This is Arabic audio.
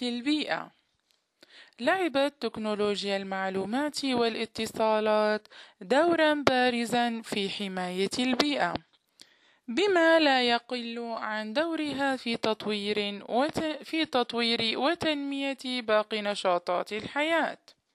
البيئة. لعبت تكنولوجيا المعلومات والاتصالات دورا بارزا في حماية البيئة، بما لا يقل عن دورها في تطوير وتنمية باقي نشاطات الحياة.